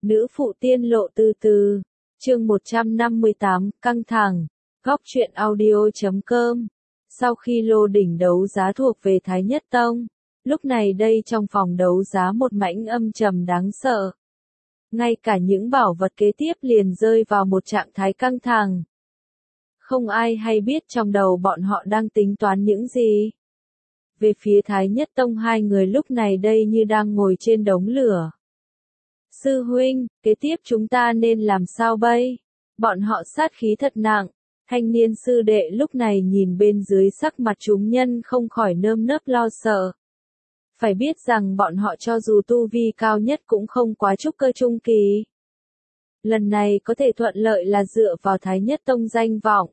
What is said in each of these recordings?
Nữ phụ tiên lộ từ từ. Chương 158, căng thẳng. Góc truyện audio.com. Sau khi lô đỉnh đấu giá thuộc về Thái Nhất Tông, lúc này đây trong phòng đấu giá một mảnh âm trầm đáng sợ. Ngay cả những bảo vật kế tiếp liền rơi vào một trạng thái căng thẳng. Không ai hay biết trong đầu bọn họ đang tính toán những gì. Về phía Thái Nhất Tông, hai người lúc này đây như đang ngồi trên đống lửa. Sư huynh, kế tiếp chúng ta nên làm sao bây? Bọn họ sát khí thật nặng. Thanh niên sư đệ lúc này nhìn bên dưới sắc mặt chúng nhân không khỏi nơm nớp lo sợ. Phải biết rằng bọn họ cho dù tu vi cao nhất cũng không quá trúc cơ trung kỳ. Lần này có thể thuận lợi là dựa vào Thái Nhất Tông danh vọng.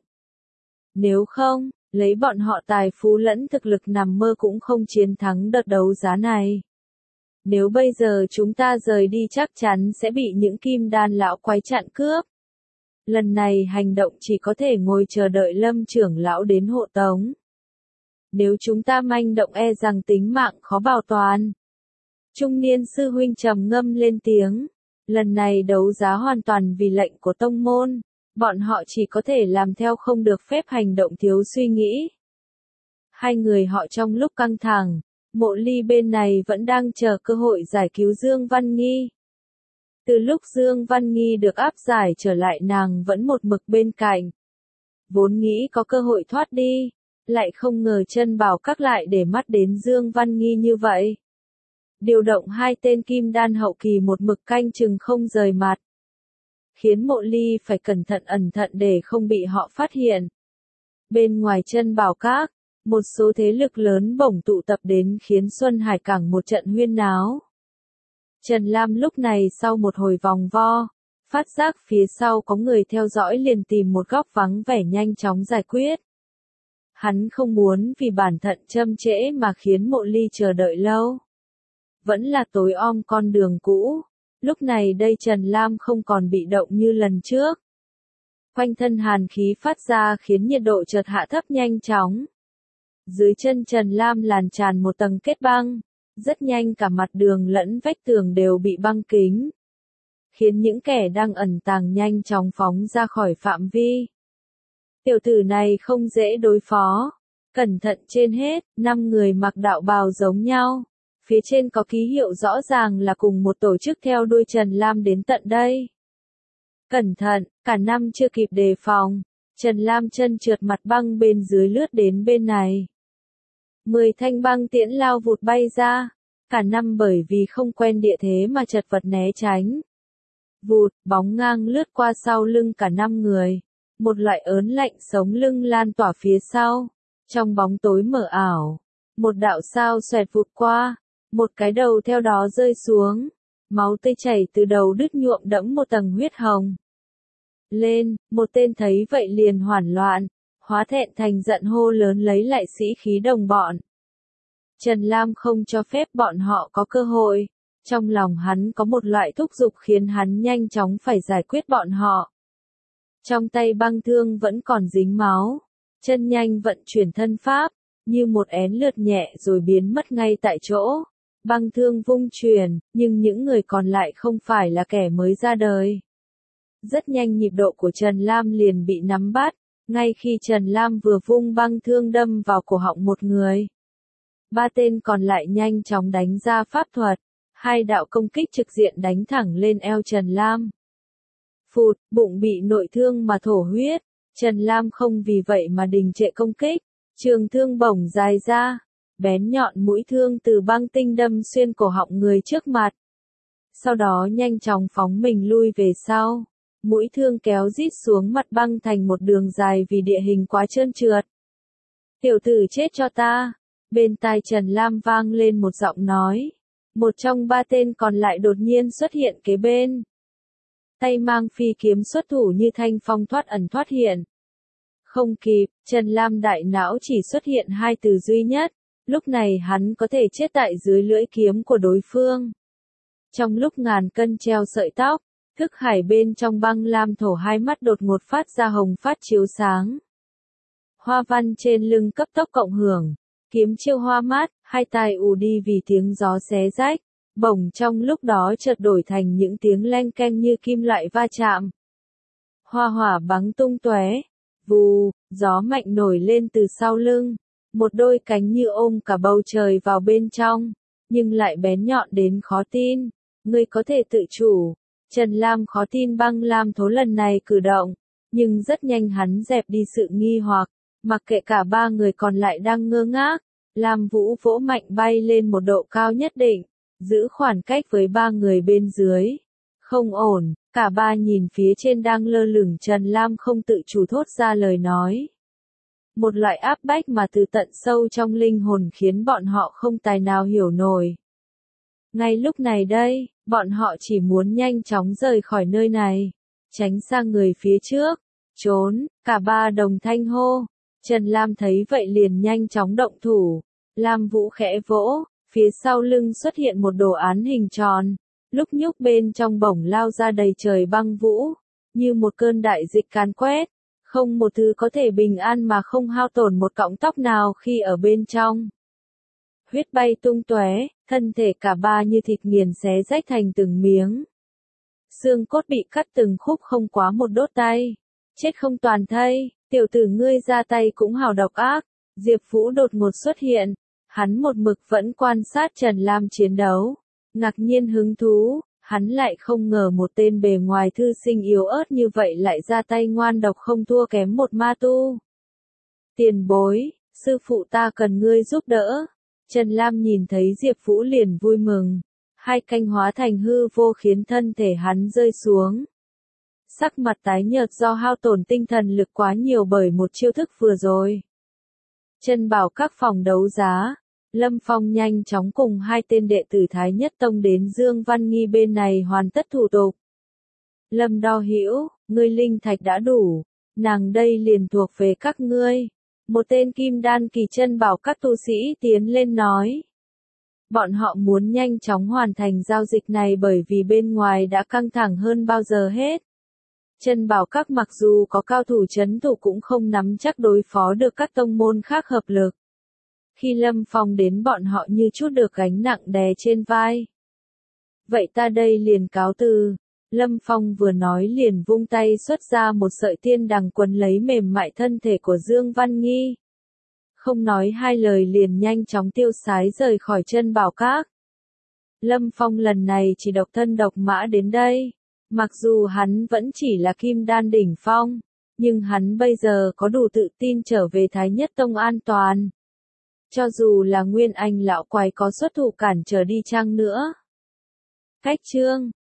Nếu không, lấy bọn họ tài phú lẫn thực lực nằm mơ cũng không chiến thắng đợt đấu giá này. Nếu bây giờ chúng ta rời đi chắc chắn sẽ bị những kim đan lão quái chặn cướp. Lần này hành động chỉ có thể ngồi chờ đợi Lâm trưởng lão đến hộ tống. Nếu chúng ta manh động e rằng tính mạng khó bảo toàn. Trung niên sư huynh trầm ngâm lên tiếng. Lần này đấu giá hoàn toàn vì lệnh của tông môn. Bọn họ chỉ có thể làm theo, không được phép hành động thiếu suy nghĩ. Hai người họ trong lúc căng thẳng, Mộ Ly bên này vẫn đang chờ cơ hội giải cứu Dương Văn Nghi. Từ lúc Dương Văn Nghi được áp giải trở lại, nàng vẫn một mực bên cạnh. Vốn nghĩ có cơ hội thoát đi, lại không ngờ chân bảo các lại để mắt đến Dương Văn Nghi như vậy. Điều động hai tên kim đan hậu kỳ một mực canh chừng không rời mặt. Khiến Mộ Ly phải cẩn thận ẩn thận để không bị họ phát hiện. Bên ngoài chân bảo các, một số thế lực lớn bỗng tụ tập đến khiến Xuân Hải Cảng một trận huyên náo. Trần Lam lúc này sau một hồi vòng vo, phát giác phía sau có người theo dõi liền tìm một góc vắng vẻ nhanh chóng giải quyết. Hắn không muốn vì bản thân chậm trễ mà khiến Mộ Ly chờ đợi lâu. Vẫn là tối om con đường cũ, lúc này đây Trần Lam không còn bị động như lần trước. Quanh thân hàn khí phát ra khiến nhiệt độ chợt hạ thấp nhanh chóng. Dưới chân Trần Lam làn tràn một tầng kết băng, rất nhanh cả mặt đường lẫn vách tường đều bị băng kín, khiến những kẻ đang ẩn tàng nhanh chóng phóng ra khỏi phạm vi. Tiểu tử này không dễ đối phó, cẩn thận trên hết, 5 người mặc đạo bào giống nhau, phía trên có ký hiệu rõ ràng là cùng một tổ chức theo đuôi Trần Lam đến tận đây. Cẩn thận, cả năm chưa kịp đề phòng, Trần Lam chân trượt mặt băng bên dưới lướt đến bên này. 10 thanh băng tiễn lao vụt bay ra, cả năm bởi vì không quen địa thế mà chật vật né tránh. Vụt, bóng ngang lướt qua sau lưng cả 5 người, một loại ớn lạnh sống lưng lan tỏa phía sau. Trong bóng tối mờ ảo, một đạo sao xoẹt vụt qua, một cái đầu theo đó rơi xuống, máu tươi chảy từ đầu đứt nhuộm đẫm một tầng huyết hồng. Lên, một tên thấy vậy liền hoảng loạn, hóa thẹn thành giận hô lớn lấy lại sĩ khí đồng bọn. Trần Lam không cho phép bọn họ có cơ hội, trong lòng hắn có một loại thúc giục khiến hắn nhanh chóng phải giải quyết bọn họ. Trong tay băng thương vẫn còn dính máu, chân nhanh vận chuyển thân pháp, như một én lướt nhẹ rồi biến mất ngay tại chỗ. Băng thương vung truyền, nhưng những người còn lại không phải là kẻ mới ra đời. Rất nhanh nhịp độ của Trần Lam liền bị nắm bắt, ngay khi Trần Lam vừa vung băng thương đâm vào cổ họng một người. 3 tên còn lại nhanh chóng đánh ra pháp thuật, 2 đạo công kích trực diện đánh thẳng lên eo Trần Lam. Phụt, bụng bị nội thương mà thổ huyết, Trần Lam không vì vậy mà đình trệ công kích, trường thương bổng dài ra, bén nhọn mũi thương từ băng tinh đâm xuyên cổ họng người trước mặt. Sau đó nhanh chóng phóng mình lui về sau, mũi thương kéo rít xuống mặt băng thành một đường dài vì địa hình quá trơn trượt. Tiểu tử chết cho ta, bên tai Trần Lam vang lên một giọng nói. Một trong 3 tên còn lại đột nhiên xuất hiện kế bên. Tay mang phi kiếm xuất thủ như thanh phong thoát ẩn thoát hiện. Không kịp, Trần Lam đại não chỉ xuất hiện 2 từ duy nhất, lúc này hắn có thể chết tại dưới lưỡi kiếm của đối phương. Trong lúc ngàn cân treo sợi tóc, thức hải bên trong băng lam thổ 2 mắt đột ngột phát ra hồng phát chiếu sáng. Hoa văn trên lưng cấp tốc cộng hưởng, kiếm chiêu hoa mát, 2 tai ù đi vì tiếng gió xé rách, Bổng trong lúc đó chợt đổi thành những tiếng leng keng như kim loại va chạm. Hoa hỏa bắn tung tóe, vù, gió mạnh nổi lên từ sau lưng, một đôi cánh như ôm cả bầu trời vào bên trong, nhưng lại bén nhọn đến khó tin. Ngươi có thể tự chủ. Trần Lam khó tin Băng Lam Thố lần này cử động, nhưng rất nhanh hắn dẹp đi sự nghi hoặc, mặc kệ cả ba người còn lại đang ngơ ngác. Lam Vũ vỗ mạnh bay lên một độ cao nhất định, giữ khoảng cách với ba người bên dưới. Không ổn, cả ba nhìn phía trên đang lơ lửng Trần Lam không tự chủ thốt ra lời nói. Một loại áp bách mà từ tận sâu trong linh hồn khiến bọn họ không tài nào hiểu nổi. Ngay lúc này đây, bọn họ chỉ muốn nhanh chóng rời khỏi nơi này, tránh sang người phía trước, trốn, cả ba đồng thanh hô. Trần Lam thấy vậy liền nhanh chóng động thủ. Lam Vũ khẽ vỗ, phía sau lưng xuất hiện một đồ án hình tròn, lúc nhúc bên trong bổng lao ra đầy trời băng vũ, như một cơn đại dịch càn quét, không một thứ có thể bình an mà không hao tổn một cọng tóc nào khi ở bên trong. Huyết bay tung tóe, thân thể cả ba như thịt nghiền xé rách thành từng miếng. Xương cốt bị cắt từng khúc không quá một đốt tay. Chết không toàn thây, tiểu tử ngươi ra tay cũng hào độc ác. Diệp Vũ đột ngột xuất hiện, hắn một mực vẫn quan sát Trần Lam chiến đấu. Ngạc nhiên hứng thú, hắn lại không ngờ một tên bề ngoài thư sinh yếu ớt như vậy lại ra tay ngoan độc không thua kém một ma tu. Tiền bối, sư phụ ta cần ngươi giúp đỡ. Trần Lam nhìn thấy Diệp Vũ liền vui mừng. Hai cánh hóa thành hư vô khiến thân thể hắn rơi xuống. Sắc mặt tái nhợt do hao tổn tinh thần lực quá nhiều bởi một chiêu thức vừa rồi. Chân bảo các phòng đấu giá, Lâm Phong nhanh chóng cùng hai tên đệ tử Thái Nhất Tông đến Dương Văn Nghi bên này hoàn tất thủ tục. Lâm Đo Hữu, ngươi linh thạch đã đủ, nàng đây liền thuộc về các ngươi. Một tên kim đan kỳ chân bảo các tu sĩ tiến lên nói. Bọn họ muốn nhanh chóng hoàn thành giao dịch này bởi vì bên ngoài đã căng thẳng hơn bao giờ hết. Chân bảo các mặc dù có cao thủ trấn thủ cũng không nắm chắc đối phó được các tông môn khác hợp lực. Khi Lâm Phong đến bọn họ như chút được gánh nặng đè trên vai. Vậy ta đây liền cáo từ. Lâm Phong vừa nói liền vung tay xuất ra một sợi tiên đằng quấn lấy mềm mại thân thể của Dương Văn Nghi. Không nói hai lời liền nhanh chóng tiêu sái rời khỏi chân bảo các. Lâm Phong lần này chỉ độc thân độc mã đến đây. Mặc dù hắn vẫn chỉ là kim đan đỉnh phong, nhưng hắn bây giờ có đủ tự tin trở về Thái Nhất Tông an toàn. Cho dù là Nguyên Anh lão quái có xuất thủ cản trở đi chăng nữa. Cách chương